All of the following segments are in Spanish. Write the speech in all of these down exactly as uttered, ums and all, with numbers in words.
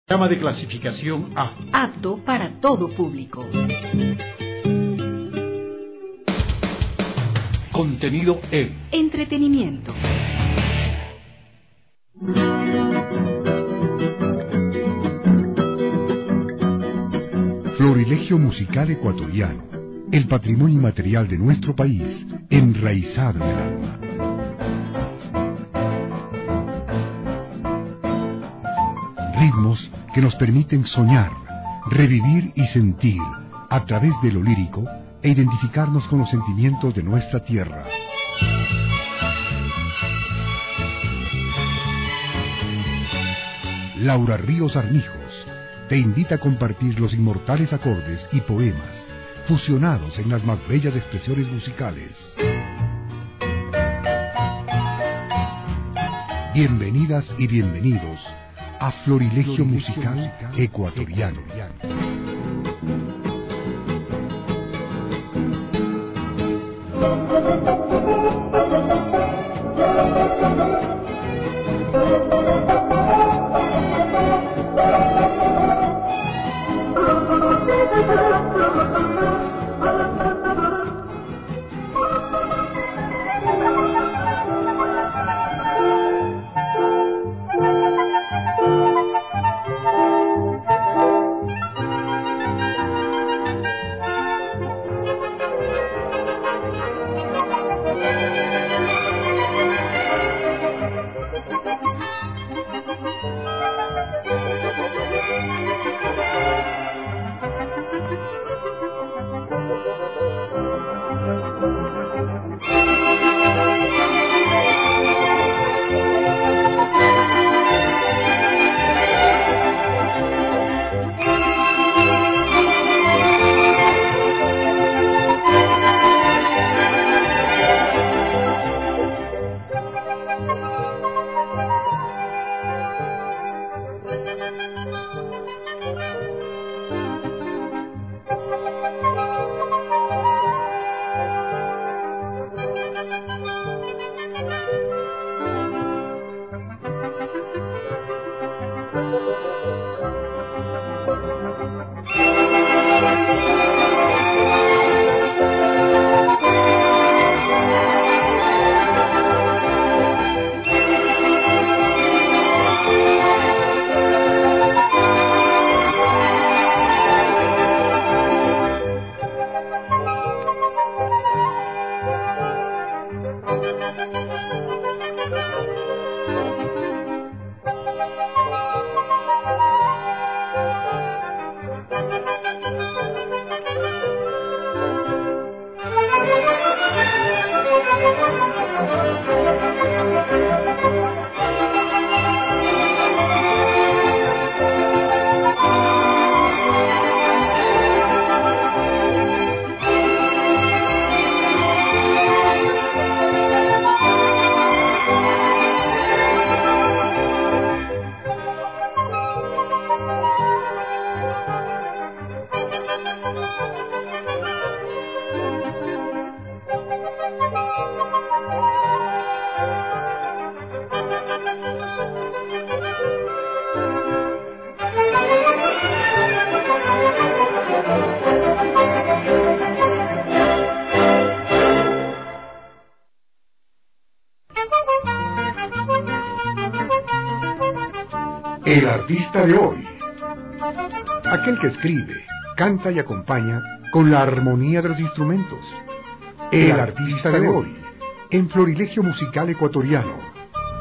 Programa de clasificación A. Apto para todo público. Contenido E. Entretenimiento. Florilegio musical ecuatoriano, el patrimonio inmaterial de nuestro país, enraizado en el alma. Ritmos que nos permiten soñar, revivir y sentir a través de lo lírico e identificarnos con los sentimientos de nuestra tierra. Laura Ríos Armijos te invita a compartir los inmortales acordes y poemas fusionados en las más bellas expresiones musicales. Bienvenidas y bienvenidos a Florilegio Musical Ecuatoriano. El artista de hoy. Aquel que escribe, canta y acompaña con la armonía de los instrumentos. El artista de hoy, en Florilegio Musical Ecuatoriano.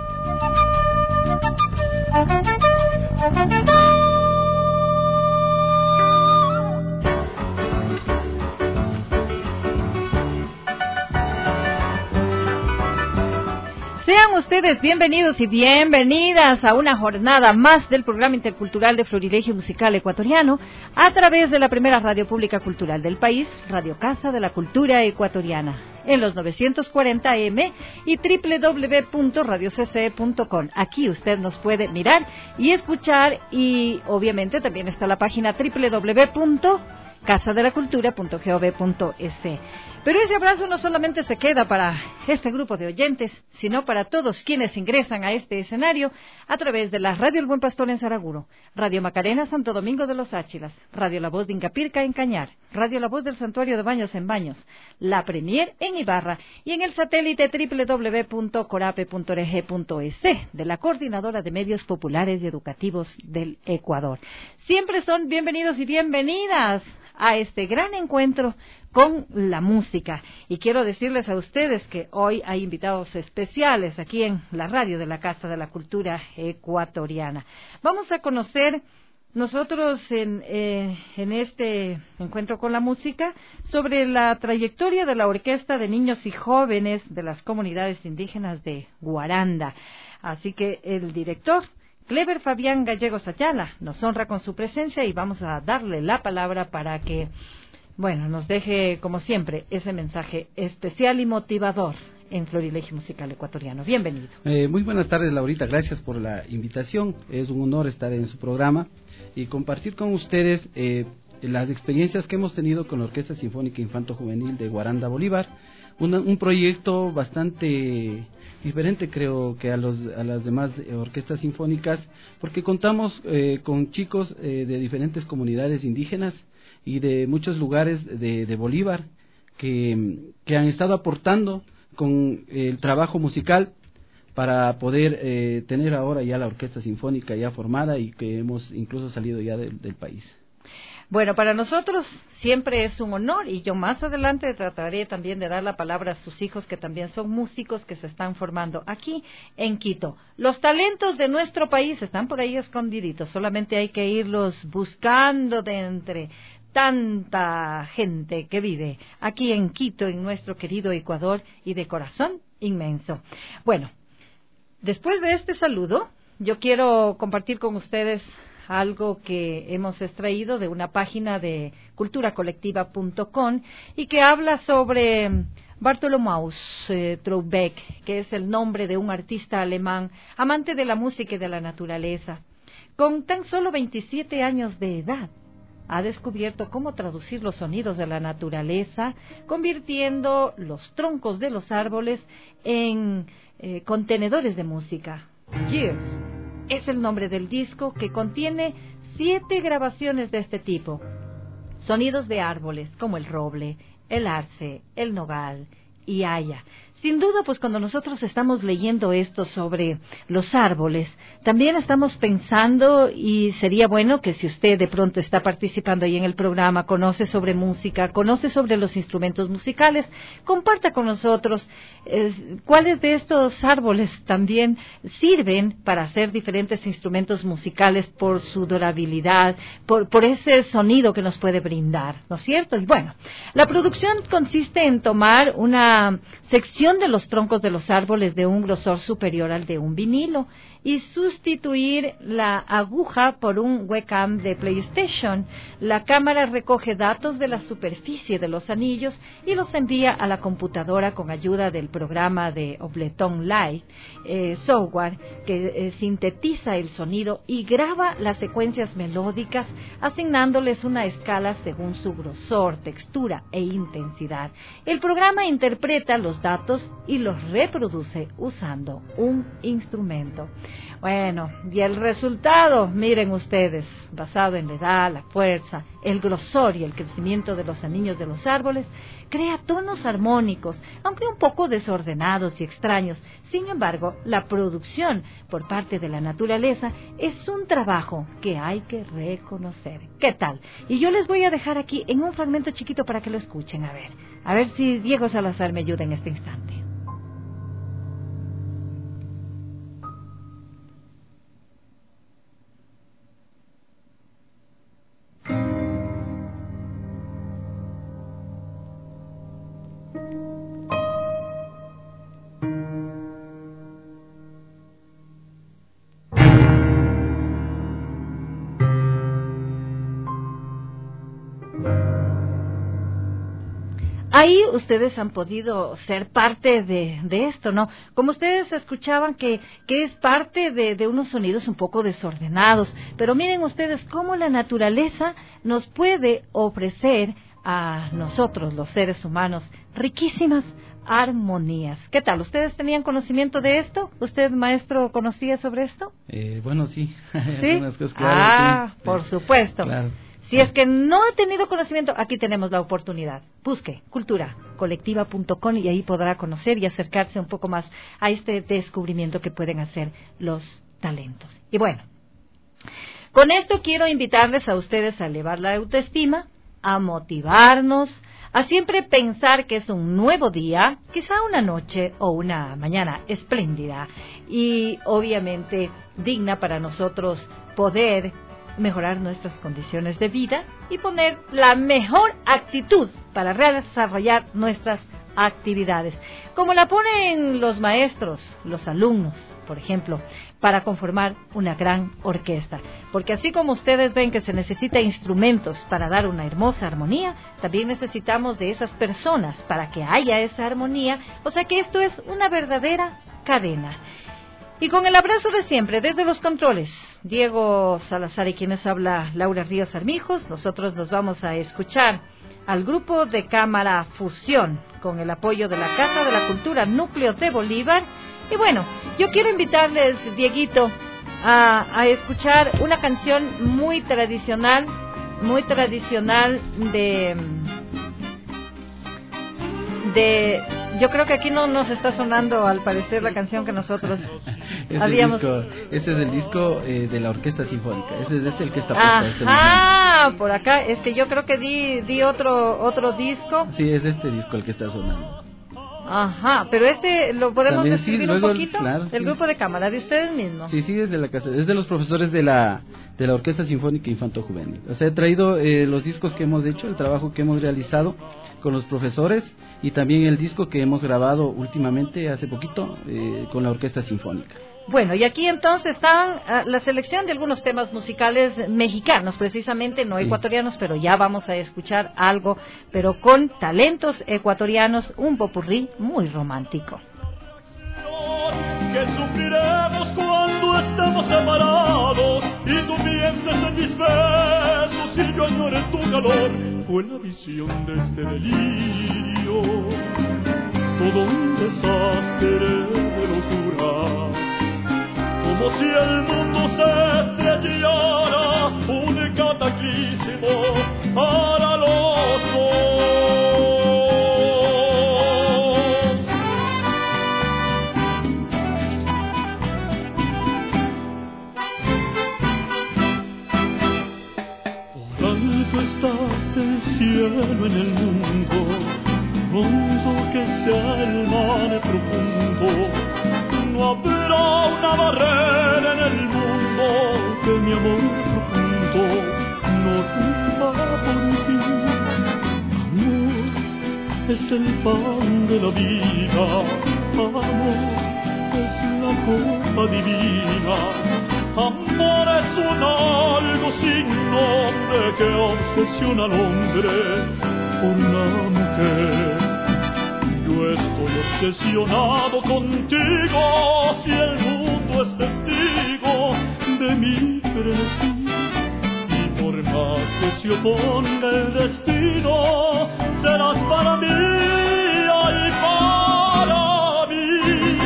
Ustedes bienvenidos y bienvenidas a una jornada más del programa intercultural de Florilegio Musical Ecuatoriano a través de la primera radio pública cultural del país, Radio Casa de la Cultura Ecuatoriana, en los novecientos cuarenta A M y doble u doble u doble u punto radio c c e punto com. Aquí usted nos puede mirar y escuchar, y obviamente también está la página doble u doble u doble u punto casa de la cultura punto gov punto es. Pero ese abrazo no solamente se queda para este grupo de oyentes, sino para todos quienes ingresan a este escenario a través de la Radio El Buen Pastor en Saraguro, Radio Macarena Santo Domingo de los Áchilas, Radio La Voz de Incapirca en Cañar, Radio La Voz del Santuario de Baños en Baños, La Premier en Ibarra y en el satélite doble u doble u doble u punto corape punto org punto es de la Coordinadora de Medios Populares y Educativos del Ecuador. Siempre son bienvenidos y bienvenidas a este gran encuentro con la música. Y quiero decirles a ustedes que hoy hay invitados especiales aquí en la radio de la Casa de la Cultura Ecuatoriana. Vamos a conocer nosotros en, eh, en este encuentro con la música sobre la trayectoria de la Orquesta de Niños y Jóvenes de las Comunidades Indígenas de Guaranda. Así que el director Clever Fabián Gallegos Ayala nos honra con su presencia y vamos a darle la palabra para que, bueno, nos deje, como siempre, ese mensaje especial y motivador en Florilegio Musical Ecuatoriano. Bienvenido. Eh, muy buenas tardes, Laurita. Gracias por la invitación. Es un honor estar en su programa y compartir con ustedes eh, las experiencias que hemos tenido con la Orquesta Sinfónica Infanto Juvenil de Guaranda Bolívar. Una, un proyecto bastante diferente, creo, que a, los, a las demás orquestas sinfónicas, porque contamos eh, con chicos eh, de diferentes comunidades indígenas y de muchos lugares de, de Bolívar que, que han estado aportando con el trabajo musical para poder eh, tener ahora ya la orquesta sinfónica ya formada y que hemos incluso salido ya de, del país. Bueno, para nosotros siempre es un honor y yo más adelante trataré también de dar la palabra a sus hijos que también son músicos que se están formando aquí en Quito. Los talentos de nuestro país están por ahí escondiditos, solamente hay que irlos buscando de entre tanta gente que vive aquí en Quito, en nuestro querido Ecuador y de corazón inmenso. Bueno, después de este saludo, yo quiero compartir con ustedes algo que hemos extraído de una página de cultura colectiva punto com y que habla sobre Bartholomäus eh, Troubeck, que es el nombre de un artista alemán, amante de la música y de la naturaleza. Con tan solo veintisiete años de edad, ha descubierto cómo traducir los sonidos de la naturaleza, convirtiendo los troncos de los árboles en eh, contenedores de música. Years es el nombre del disco, que contiene siete grabaciones de este tipo. Sonidos de árboles como el roble, el arce, el nogal y haya. Sin duda, pues cuando nosotros estamos leyendo esto sobre los árboles, también estamos pensando, y sería bueno que si usted de pronto está participando ahí en el programa, conoce sobre música, conoce sobre los instrumentos musicales, comparta con nosotros eh, cuáles de estos árboles también sirven para hacer diferentes instrumentos musicales por su durabilidad, por, por ese sonido que nos puede brindar, ¿no es cierto? Y bueno, la producción consiste en tomar una sección de los troncos de los árboles de un grosor superior al de un vinilo y sustituir la aguja por un webcam de PlayStation. La cámara recoge datos de la superficie de los anillos y los envía a la computadora con ayuda del programa de Ableton Live eh, software que eh, sintetiza el sonido y graba las secuencias melódicas, asignándoles una escala según su grosor, textura e intensidad. El programa interpreta los datos y los reproduce usando un instrumento. Bueno, y el resultado, miren ustedes, basado en la edad, la fuerza, el grosor y el crecimiento de los anillos de los árboles, crea tonos armónicos, aunque un poco desordenados y extraños. Sin embargo, la producción por parte de la naturaleza es un trabajo que hay que reconocer. ¿Qué tal? Y yo les voy a dejar aquí en un fragmento chiquito para que lo escuchen. A ver, a ver si Diego Salazar me ayuda en este instante. ahí ustedes han podido ser parte de, de esto, ¿no? Como ustedes escuchaban que, que es parte de, de unos sonidos un poco desordenados, pero miren ustedes cómo la naturaleza nos puede ofrecer a nosotros, los seres humanos, riquísimas armonías. ¿Qué tal? ¿Ustedes tenían conocimiento de esto? ¿Usted, maestro, conocía sobre esto? Eh, bueno, sí. ¿Sí? Cosas, claro, ah, sí, por sí. supuesto. Claro. Si es que no ha tenido conocimiento, aquí tenemos la oportunidad. Busque cultura colectiva punto com y ahí podrá conocer y acercarse un poco más a este descubrimiento que pueden hacer los talentos. Y bueno, con esto quiero invitarles a ustedes a elevar la autoestima, a motivarnos, a siempre pensar que es un nuevo día, quizá una noche o una mañana espléndida y obviamente digna para nosotros poder mejorar nuestras condiciones de vida y poner la mejor actitud para desarrollar nuestras actividades, como la ponen los maestros, los alumnos, por ejemplo, para conformar una gran orquesta. Porque así como ustedes ven que se necesita instrumentos para dar una hermosa armonía, también necesitamos de esas personas para que haya esa armonía, o sea que esto es una verdadera cadena. Y con el abrazo de siempre, desde los controles, Diego Salazar y quienes habla Laura Ríos Armijos, nosotros nos vamos a escuchar al grupo de cámara Fusión, con el apoyo de la Casa de la Cultura Núcleo de Bolívar. Y bueno, yo quiero invitarles, Dieguito, a, a escuchar una canción muy tradicional, muy tradicional de... de yo creo que aquí no nos está sonando al parecer la canción que nosotros es habíamos... Disco, ese es el disco eh, de la Orquesta Sinfónica, ese es este el que está puesto. Ajá, este momento. por acá, este yo creo que di, di otro otro disco. Sí, es este disco el que está sonando. Ajá, pero este lo podemos También, describir sí, luego, un poquito, claro, el sí. grupo de cámara de ustedes mismos. Sí, sí, es de la casa, es de los profesores de la de la Orquesta Sinfónica Infanto Juvenil. O sea, he traído eh, los discos que hemos hecho, el trabajo que hemos realizado con los profesores y también el disco que hemos grabado últimamente, hace poquito, eh, con la Orquesta Sinfónica. Bueno, y aquí entonces están uh, la selección de algunos temas musicales mexicanos, precisamente no Sí. ecuatorianos, pero ya vamos a escuchar algo, pero con talentos ecuatorianos, un popurrí muy romántico. Que sufriremos cuando estemos separados y tú pienses en mis besos y yo añore tu calor. Fue la visión de este delirio, todo un desastre de locura, como si el mundo se estrellara, un cataclismo para los dos. Por alto está el cielo en el mundo, hondo que sea el mar profundo. No habrá una barrera en el mundo que mi amor profundo no rompa por mí. Amor es el pan de la vida, amor es la copa divina, amor es un algo sin nombre que obsesiona al hombre por una mujer. Yo estoy obsesionado contigo, si el mundo es testigo de mi frenesí. Y por más que se oponga el destino, serás para mí, ay, para mí.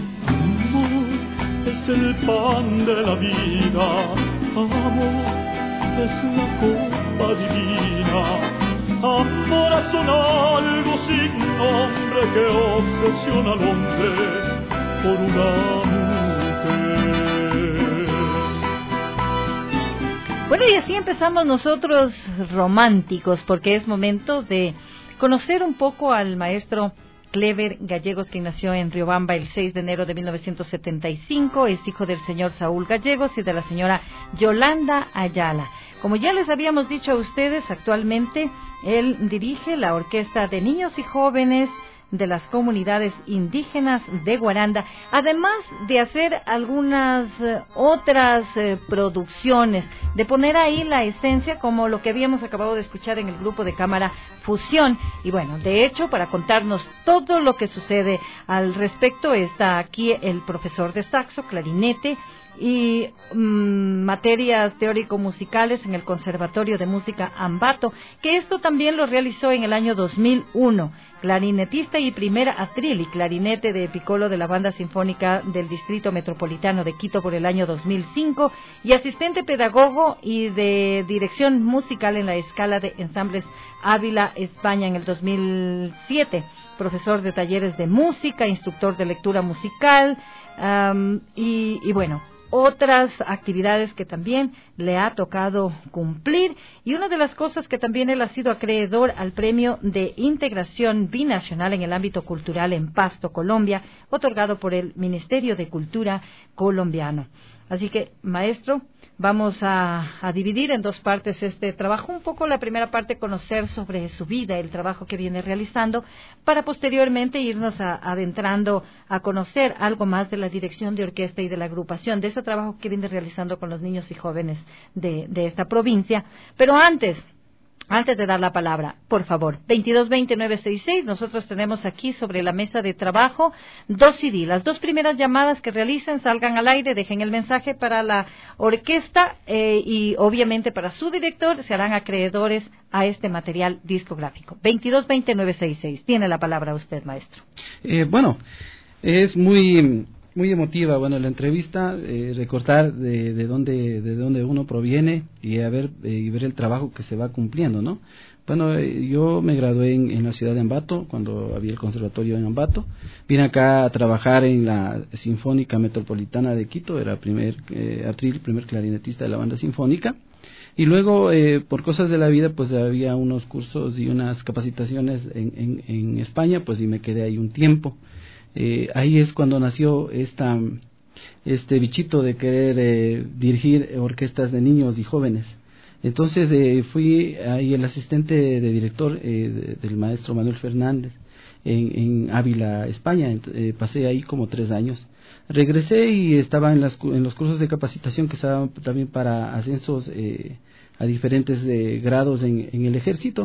Amor es el pan de la vida, amor es la copa divina. Amor es un algo sin nombre que obsesiona al hombre por una mujer. Bueno, y así empezamos nosotros románticos, porque es momento de conocer un poco al maestro Clever Gallegos, quien nació en Riobamba el seis de enero de mil novecientos setenta y cinco, es hijo del señor Saúl Gallegos y de la señora Yolanda Ayala. Como ya les habíamos dicho a ustedes, actualmente él dirige la Orquesta de Niños y Jóvenes de las comunidades indígenas de Guaranda, además de hacer algunas eh, otras eh, producciones, de poner ahí la esencia como lo que habíamos acabado de escuchar en el grupo de cámara Fusión. Y bueno, de hecho, para contarnos todo lo que sucede al respecto está aquí el profesor de saxo, clarinete y mmm, materias teórico-musicales en el Conservatorio de Música Ambato, que esto también lo realizó en el año dos mil uno, clarinetista y primera atril y clarinete de piccolo de la Banda Sinfónica del Distrito Metropolitano de Quito por el año dos mil cinco, y asistente pedagogo y de dirección musical en la Escala de Ensambles Ávila, España, en el dos mil siete, profesor de talleres de música, instructor de lectura musical, um, y, y bueno, otras actividades que también le ha tocado cumplir. Y una de las cosas que también él ha sido acreedor al Premio de Integración Binacional en el ámbito cultural en Pasto, Colombia, otorgado por el Ministerio de Cultura colombiano. Así que, maestro, vamos a, a dividir en dos partes este trabajo. Un poco la primera parte, conocer sobre su vida, el trabajo que viene realizando, para posteriormente irnos a, adentrando a conocer algo más de la dirección de orquesta y de la agrupación, de ese trabajo que viene realizando con los niños y jóvenes de, de esta provincia. Pero antes... Antes de dar la palabra, por favor, veintidós veinte nueve sesenta y seis, nosotros tenemos aquí sobre la mesa de trabajo dos C D. Las dos primeras llamadas que realicen, salgan al aire, dejen el mensaje para la orquesta eh, y obviamente para su director, se harán acreedores a este material discográfico. veintidós veinte nueve sesenta y seis, tiene la palabra usted, maestro. Eh, bueno, es muy... Muy emotiva, bueno, la entrevista, eh, recordar de, de dónde de dónde uno proviene y a ver eh, y ver el trabajo que se va cumpliendo, ¿no? Bueno, eh, yo me gradué en, en la ciudad de Ambato, cuando había el conservatorio en Ambato. Vine acá a trabajar en la Sinfónica Metropolitana de Quito, era primer eh, atril, primer clarinetista de la banda sinfónica. Y luego, eh, por cosas de la vida, pues había unos cursos y unas capacitaciones en, en, en España, pues y me quedé ahí un tiempo. Eh, ahí es cuando nació esta, este bichito de querer eh, dirigir orquestas de niños y jóvenes. Entonces eh, fui ahí el asistente de director eh, de, del maestro Manuel Fernández en, en Ávila, España. Eh, pasé ahí como tres años. Regresé y estaba en, las, en los cursos de capacitación que estaban también para ascensos eh, a diferentes eh, grados en, en el ejército.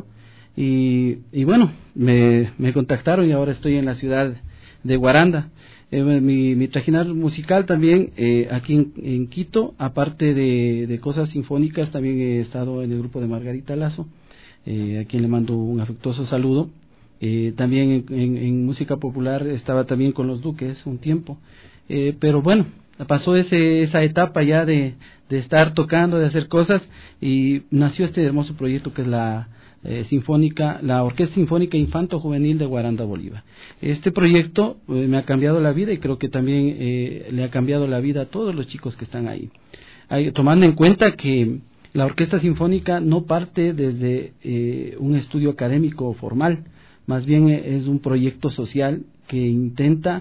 Y, y bueno, me, me contactaron y ahora estoy en la ciudad de Guaranda. Eh, mi, mi trajinar musical también eh, aquí en, en Quito, aparte de, de cosas sinfónicas, también he estado en el grupo de Margarita Lazo, eh, a quien le mando un afectuoso saludo. Eh, también en, en, en música popular estaba también con los Duques un tiempo, eh, pero bueno, pasó ese, esa etapa ya de, de estar tocando, de hacer cosas, y nació este hermoso proyecto que es la Eh, sinfónica, la Orquesta Sinfónica Infanto Juvenil de Guaranda, Bolívar. Este proyecto eh, me ha cambiado la vida y creo que también eh, le ha cambiado la vida a todos los chicos que están ahí. Hay, tomando en cuenta que la Orquesta Sinfónica no parte desde eh, un estudio académico formal, más bien eh, es un proyecto social que intenta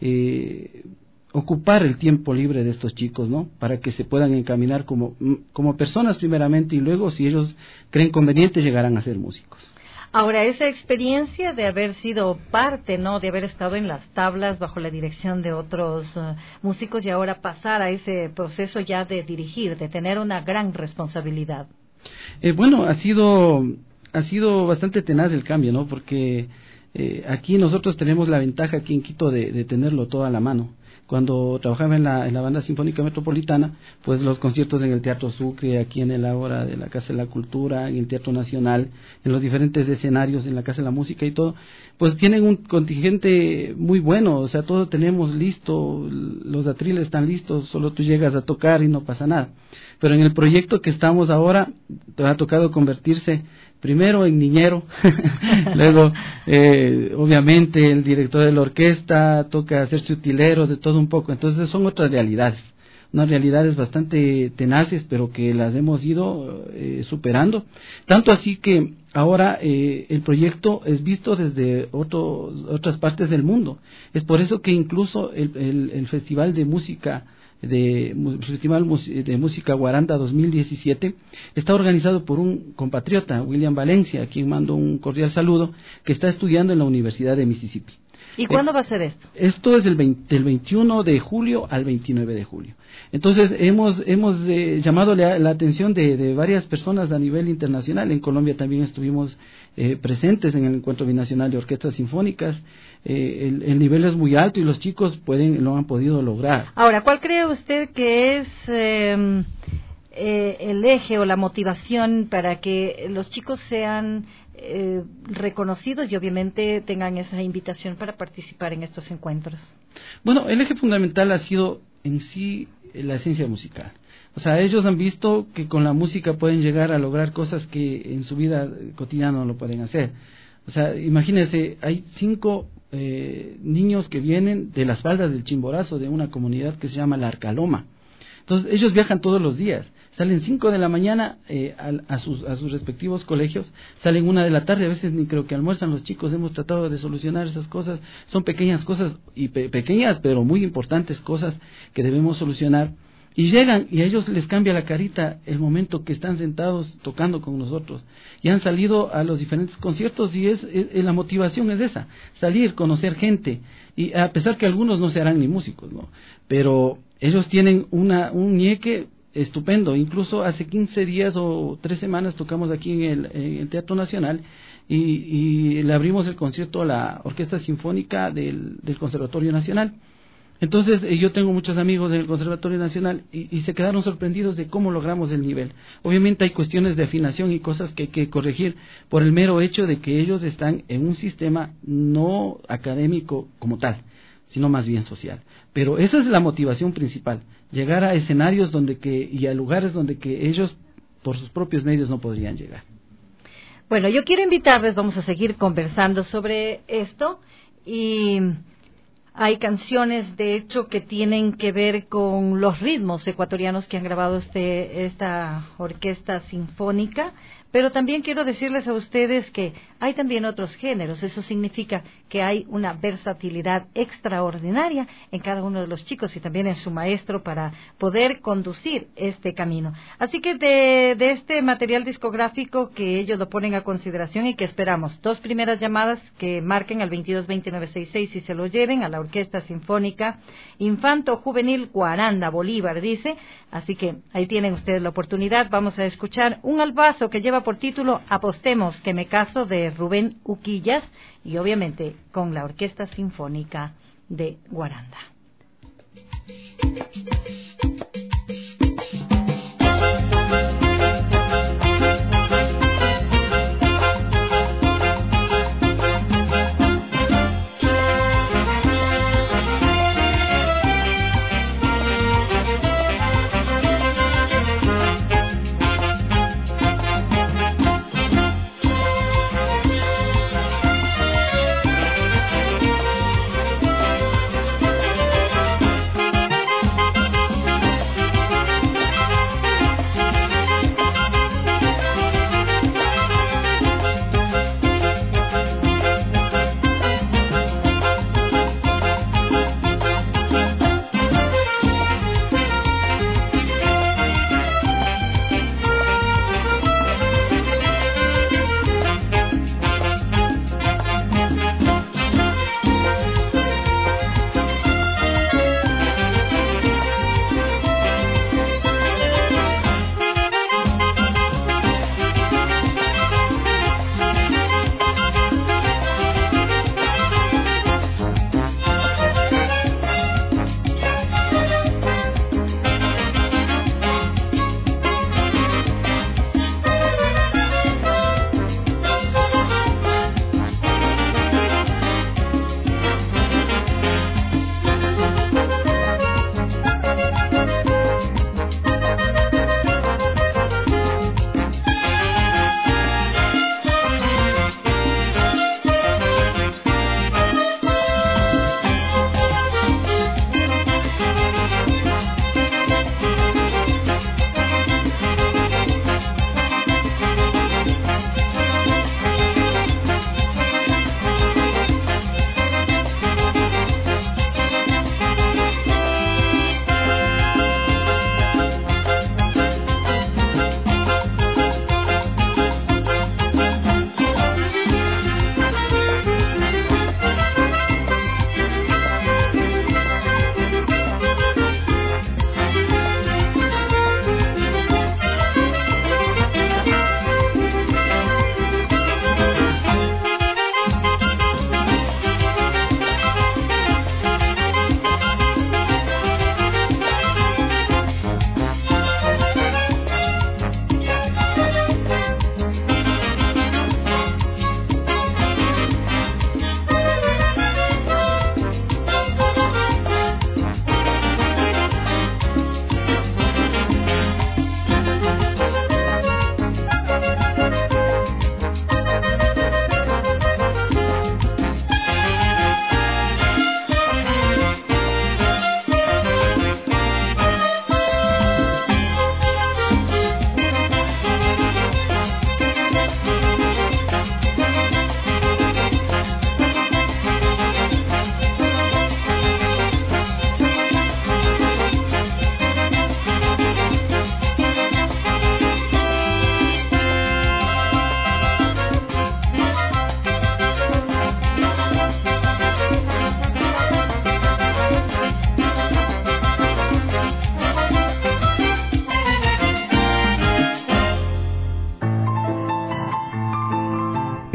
eh, ocupar el tiempo libre de estos chicos, ¿no? Para que se puedan encaminar como, como personas primeramente, y luego, si ellos creen conveniente, llegarán a ser músicos. Ahora, esa experiencia de haber sido parte, ¿no?, de haber estado en las tablas bajo la dirección de otros uh, músicos, y ahora pasar a ese proceso ya de dirigir, de tener una gran responsabilidad. Eh, bueno, ha sido ha sido bastante tenaz el cambio, ¿no? Porque eh, aquí nosotros tenemos la ventaja aquí en Quito de, de tenerlo todo a la mano. Cuando trabajaba en la, en la Banda Sinfónica Metropolitana, pues los conciertos en el Teatro Sucre, aquí en el Ágora de la Casa de la Cultura, en el Teatro Nacional, en los diferentes escenarios, en la Casa de la Música y todo, pues tienen un contingente muy bueno, o sea, todo tenemos listo, los atriles están listos, solo tú llegas a tocar y no pasa nada. Pero en el proyecto que estamos ahora, te ha tocado convertirse primero en niñero, luego eh, obviamente el director de la orquesta toca hacerse utilero de todo un poco, entonces son otras realidades, unas realidades bastante tenaces, pero que las hemos ido eh, superando, tanto así que ahora eh, el proyecto es visto desde otros, otras partes del mundo. Es por eso que incluso el, el, el Festival de Música de Festival de Música Guaranda dos mil diecisiete, está organizado por un compatriota, William Valencia, a quien mando un cordial saludo, que está estudiando en la Universidad de Mississippi. ¿Y cuándo va a ser esto? Esto es del, veinte, del veintiuno de julio al veintinueve de julio. Entonces, hemos hemos eh, llamado la, la atención de, de varias personas a nivel internacional. En Colombia también estuvimos eh, presentes en el Encuentro Binacional de Orquestas Sinfónicas. Eh, el, el nivel es muy alto y los chicos pueden lo han podido lograr. Ahora, ¿cuál cree usted que es eh, eh, el eje o la motivación para que los chicos sean eh, reconocidos y obviamente tengan esa invitación para participar en estos encuentros? Bueno, el eje fundamental ha sido en sí la esencia musical. O sea, ellos han visto que con la música pueden llegar a lograr cosas que en su vida cotidiana no lo pueden hacer. O sea, imagínense, hay cinco eh, niños que vienen de las faldas del Chimborazo, de una comunidad que se llama La Arcaloma. Entonces, ellos viajan todos los días. Salen cinco de la mañana eh, a, a, sus, a sus respectivos colegios, salen una de la tarde, a veces ni creo que almuerzan los chicos. Hemos tratado de solucionar esas cosas. Son pequeñas cosas, y pe- pequeñas pero muy importantes cosas que debemos solucionar. Y llegan y a ellos les cambia la carita el momento que están sentados tocando con nosotros. Y han salido a los diferentes conciertos y es, es la motivación es esa, salir, conocer gente. Y a pesar que algunos no se harán ni músicos, ¿no? Pero ellos tienen una un ñeque estupendo. Incluso hace quince días o tres semanas tocamos aquí en el, en el Teatro Nacional y, y le abrimos el concierto a la Orquesta Sinfónica del, del Conservatorio Nacional. Entonces, eh, yo tengo muchos amigos en el Conservatorio Nacional y, y se quedaron sorprendidos de cómo logramos el nivel. Obviamente hay cuestiones de afinación y cosas que hay que corregir por el mero hecho de que ellos están en un sistema no académico como tal, sino más bien social. Pero esa es la motivación principal, llegar a escenarios donde que y a lugares donde que ellos por sus propios medios no podrían llegar. Bueno, yo quiero invitarles, vamos a seguir conversando sobre esto y hay canciones, de hecho, que tienen que ver con los ritmos ecuatorianos que han grabado este, esta orquesta sinfónica, pero también quiero decirles a ustedes que hay también otros géneros. Eso significa que hay una versatilidad extraordinaria en cada uno de los chicos y también en su maestro para poder conducir este camino. Así que de, de este material discográfico que ellos lo ponen a consideración y que esperamos dos primeras llamadas que marquen al veintidós veintinueve sesenta y seis y se lo lleven a la Orquesta Sinfónica Infanto Juvenil Guaranda Bolívar, dice. Así que ahí tienen ustedes la oportunidad. Vamos a escuchar un albazo que lleva por título Apostemos que me caso, de Rubén Uquillas, y obviamente con la Orquesta Sinfónica de Guaranda. Apostemos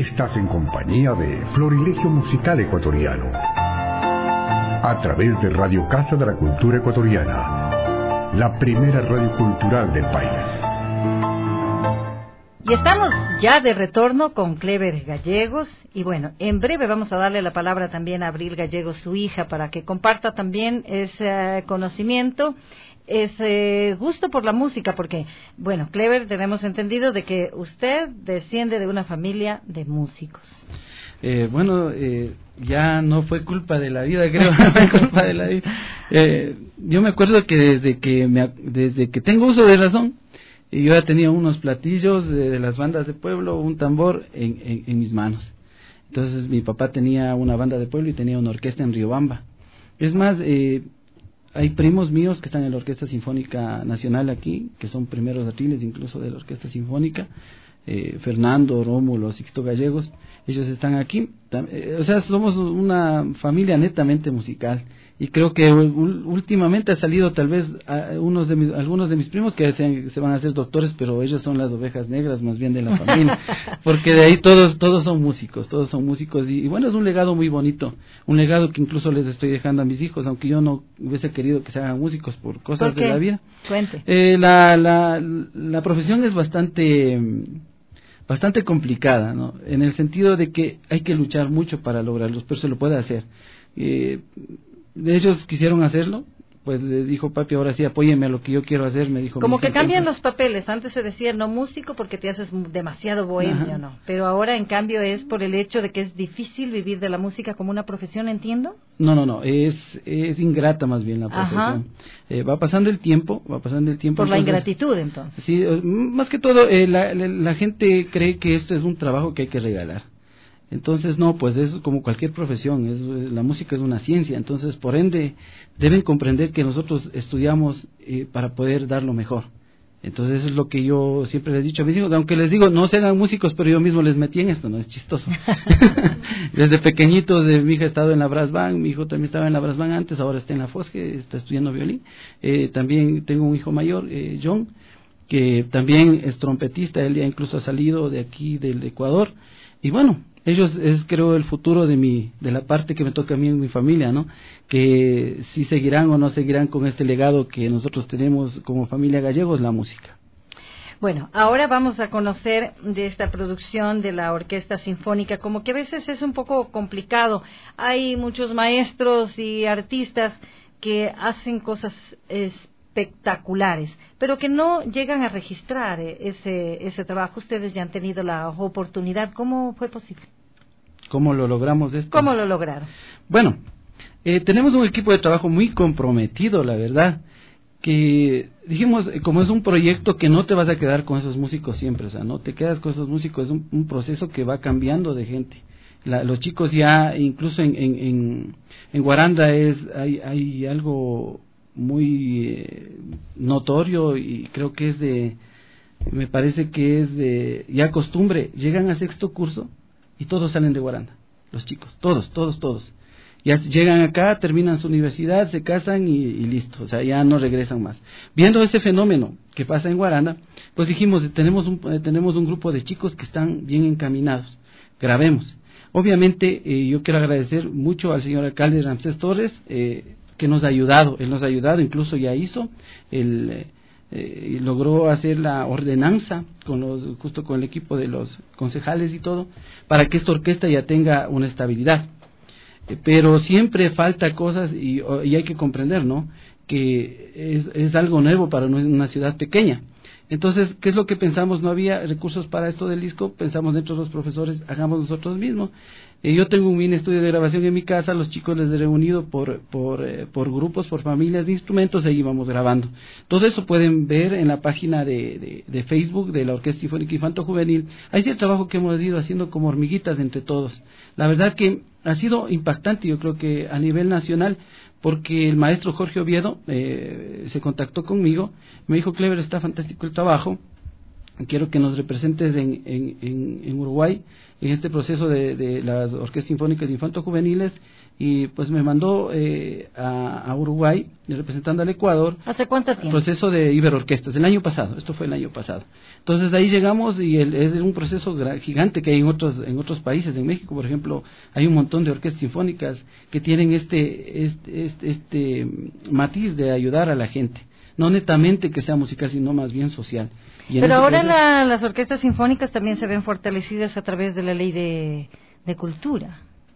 Estás en compañía de Florilegio Musical Ecuatoriano, a través de Radio Casa de la Cultura Ecuatoriana, la primera radio cultural del país. Y estamos ya de retorno con Clever Gallegos, y bueno, en breve vamos a darle la palabra también a Abril Gallegos, su hija, para que comparta también ese conocimiento, ese gusto por la música, porque, bueno, Clever, tenemos entendido de que usted desciende de una familia de músicos. Eh, bueno, eh, ya no fue culpa de la vida, creo, no fue culpa de la vida. Eh, yo me acuerdo que desde que me, desde que tengo uso de razón, y yo ya tenía unos platillos de, de las bandas de pueblo, un tambor en, en, en mis manos. Entonces mi papá tenía una banda de pueblo y tenía una orquesta en Riobamba. Es más, eh, hay primos míos que están en la Orquesta Sinfónica Nacional aquí, que son primeros ratiles incluso de la Orquesta Sinfónica, eh, Fernando, Rómulo, Sixto Gallegos, ellos están aquí. Eh, o sea, somos una familia netamente musical. Y creo que últimamente ha salido tal vez a unos de mis, algunos de mis primos que se, se van a hacer doctores, pero ellos son las ovejas negras más bien de la familia, porque de ahí todos todos son músicos, todos son músicos y, y bueno, es un legado muy bonito, un legado que incluso les estoy dejando a mis hijos, aunque yo no hubiese querido que se hagan músicos por cosas ¿Por qué? de la vida. Cuente. Eh, la, la, la profesión es bastante bastante complicada, ¿no? En el sentido de que hay que luchar mucho para lograrlo, pero se lo puede hacer. Eh, ellos quisieron hacerlo, pues les dijo papi, ahora sí apóyeme a lo que yo quiero hacer, me dijo. Como que hija, cambian entonces, los papeles, antes se decía no músico porque te haces demasiado bohemio, ¿no? Pero ahora en cambio es por el hecho de que es difícil vivir de la música como una profesión, ¿entiendo? No, no, no, es es ingrata más bien la profesión. Eh, va pasando el tiempo, va pasando el tiempo. Por entonces, la ingratitud entonces. Sí, más que todo eh, la, la, la gente cree que esto es un trabajo que hay que regalar. Entonces, no, pues es como cualquier profesión, es, la música es una ciencia, entonces, por ende, deben comprender que nosotros estudiamos eh, para poder dar lo mejor. Entonces, eso es lo que yo siempre les he dicho a mis hijos, aunque les digo, no se hagan músicos, pero yo mismo les metí en esto, ¿no? Es chistoso. Desde pequeñito, de, mi hija ha estado en la brass band, mi hijo también estaba en la brass band antes, ahora está en la Fosque, está estudiando violín. Eh, también tengo un hijo mayor, eh, John, que también es trompetista, él ya incluso ha salido de aquí, del Ecuador, y bueno, ellos es creo el futuro de mi de la parte que me toca a mí en mi familia, ¿no? Que si seguirán o no seguirán con este legado que nosotros tenemos como familia Gallegos, la música. Bueno, ahora vamos a conocer de esta producción de la Orquesta Sinfónica, como que a veces es un poco complicado. Hay muchos maestros y artistas que hacen cosas espectaculares, pero que no llegan a registrar ese ese trabajo. Ustedes ya han tenido la oportunidad. ¿Cómo fue posible? ¿Cómo lo logramos esto? ¿Cómo lo lograron? Bueno, eh, tenemos un equipo de trabajo muy comprometido, la verdad, que dijimos, como es un proyecto que no te vas a quedar con esos músicos siempre, o sea, no te quedas con esos músicos, es un, un proceso que va cambiando de gente. La, los chicos ya, incluso en, en, en, en Guaranda es hay, hay algo muy eh, notorio y creo que es de, me parece que es de ya costumbre, llegan a sexto curso y todos salen de Guaranda, los chicos, todos, todos, todos. Ya llegan acá, terminan su universidad, se casan y, y listo, o sea, ya no regresan más. Viendo ese fenómeno que pasa en Guaranda, pues dijimos, tenemos un, eh, tenemos un grupo de chicos que están bien encaminados, grabemos. Obviamente, eh, yo quiero agradecer mucho al señor alcalde Ramsés Torres, eh, que nos ha ayudado, él nos ha ayudado, incluso ya hizo, él eh, logró hacer la ordenanza con los, justo con el equipo de los concejales y todo, para que esta orquesta ya tenga una estabilidad. Eh, pero siempre falta cosas y, y hay que comprender, ¿no?, que es, es algo nuevo para una ciudad pequeña. Entonces, ¿qué es lo que pensamos? No había recursos para esto del disco, pensamos dentro de los profesores, hagamos nosotros mismos. Eh, yo tengo un mini estudio de grabación en mi casa, los chicos les he reunido por por, eh, por grupos, por familias de instrumentos, ahí íbamos grabando. Todo eso pueden ver en la página de, de, de Facebook de la Orquesta Sinfónica Infanto Juvenil. Ahí está el trabajo que hemos ido haciendo como hormiguitas entre todos. La verdad que ha sido impactante, yo creo que a nivel nacional, porque el maestro Jorge Oviedo eh, se contactó conmigo, me dijo, Clever, está fantástico el trabajo, quiero que nos representes en, en, en, en Uruguay, en este proceso de, de las orquestas sinfónicas de infanto-juveniles, y pues me mandó eh, a, a Uruguay, representando al Ecuador. ¿Hace cuánto tiempo? Proceso de Iberorquestas, el año pasado, esto fue el año pasado. Entonces ahí llegamos y el, es un proceso gigante que hay en otros en otros países. En México, por ejemplo, hay un montón de orquestas sinfónicas que tienen este este, este, este matiz de ayudar a la gente, no netamente que sea musical, sino más bien social. Pero ahora proceso, la, las orquestas sinfónicas también se ven fortalecidas a través de la ley de, de cultura.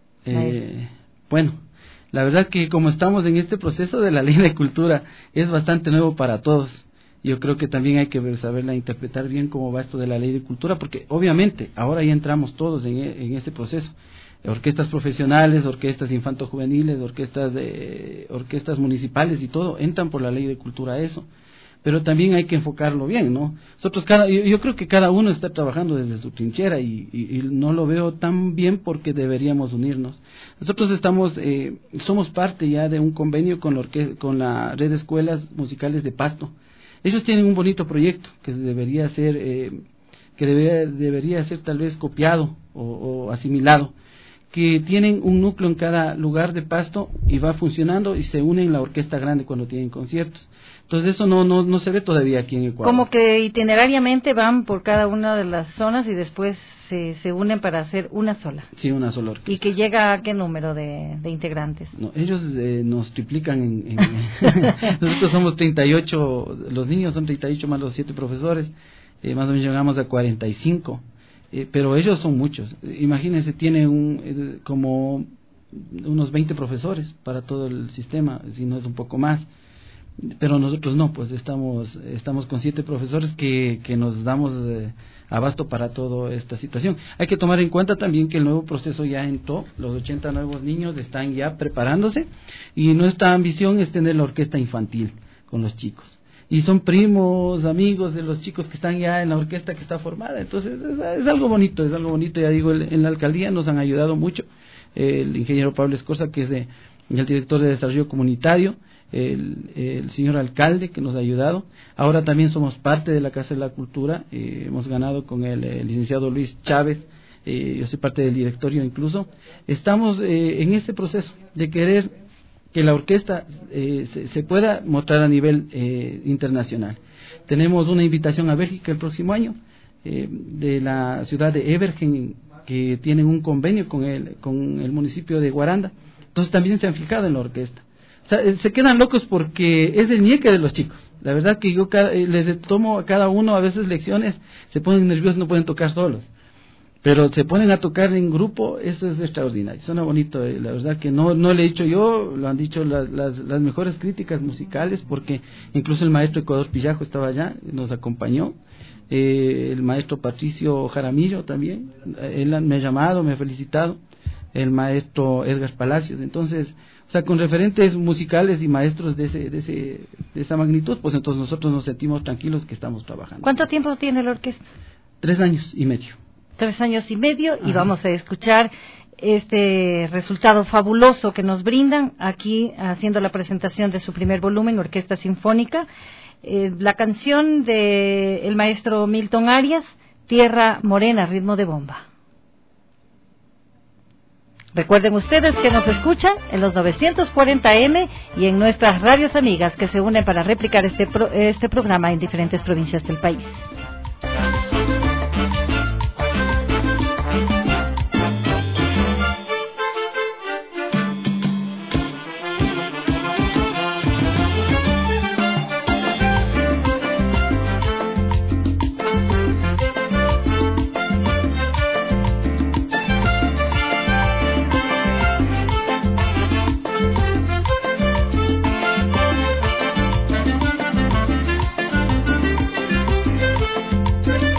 Eh, bueno, la verdad que como estamos en este proceso de la ley de cultura, es bastante nuevo para todos. Yo creo que también hay que saberla interpretar bien cómo va esto de la ley de cultura, porque obviamente ahora ya entramos todos en, en este proceso. Orquestas profesionales, orquestas infanto-juveniles, orquestas, de, orquestas municipales y todo, entran por la ley de cultura eso. Pero también hay que enfocarlo bien, ¿no? Nosotros cada, yo, yo creo que cada uno está trabajando desde su trinchera y, y, y no lo veo tan bien porque deberíamos unirnos. Nosotros estamos, eh, somos parte ya de un convenio con la, orque- con la red de escuelas musicales de Pasto. Ellos tienen un bonito proyecto que debería ser, eh, que debería, debería ser tal vez copiado o, o asimilado, que tienen un núcleo en cada lugar de Pasto y va funcionando y se une en la orquesta grande cuando tienen conciertos. Entonces eso no no no se ve todavía aquí en Ecuador. Como que itinerariamente van por cada una de las zonas y después se, se unen para hacer una sola. Sí, una sola orquesta. ¿Y que llega a qué número de, de integrantes? No, ellos eh, nos triplican en... en nosotros somos treinta y ocho, los niños son treinta y ocho más los siete profesores, eh, más o menos llegamos a cuarenta y cinco, eh, pero ellos son muchos. Imagínense, tienen un, eh, como unos veinte profesores para todo el sistema, si no es un poco más. Pero nosotros no, pues estamos estamos con siete profesores que, que nos damos eh, abasto para toda esta situación. Hay que tomar en cuenta también que el nuevo proceso ya entró, los ochenta nuevos niños están ya preparándose y nuestra ambición es tener la orquesta infantil con los chicos. Y son primos, amigos de los chicos que están ya en la orquesta que está formada. Entonces es, es algo bonito, es algo bonito. Ya digo, el, en la alcaldía nos han ayudado mucho. El ingeniero Pablo Escorza, que es de, el director de desarrollo comunitario, El, el señor alcalde que nos ha ayudado. Ahora también somos parte de la Casa de la Cultura, eh, hemos ganado con el, el licenciado Luis Chávez, eh, yo soy parte del directorio incluso. Estamos eh, en este proceso de querer que la orquesta eh, se, se pueda mostrar a nivel eh, internacional. Tenemos una invitación a Bélgica el próximo año, eh, de la ciudad de Evergen, que tienen un convenio con el, con el municipio de Guaranda. Entonces también se han fijado en la orquesta. O sea, se quedan locos porque es el ñeque de los chicos. La verdad que yo cada, les tomo a cada uno a veces lecciones, se ponen nerviosos, no pueden tocar solos. Pero se ponen a tocar en grupo, eso es extraordinario, suena bonito. Eh, la verdad que no no le he dicho yo, lo han dicho las, las, las mejores críticas musicales, porque incluso el maestro Ecuador Pillajo estaba allá, nos acompañó. Eh, el maestro Patricio Jaramillo también, él me ha llamado, me ha felicitado. El maestro Edgar Palacios. Entonces, o sea, con referentes musicales y maestros de ese, de ese, de esa magnitud, pues entonces nosotros nos sentimos tranquilos que estamos trabajando. ¿Cuánto tiempo tiene la orquesta? Tres años y medio. Tres años y medio. Ajá. Y vamos a escuchar este resultado fabuloso que nos brindan aquí haciendo la presentación de su primer volumen, Orquesta Sinfónica. Eh, la canción de el maestro Milton Arias, Tierra Morena, ritmo de bomba. Recuerden ustedes que nos escuchan en los novecientos cuarenta eme y en nuestras radios amigas que se unen para replicar este, pro, este programa en diferentes provincias del país. Thank you.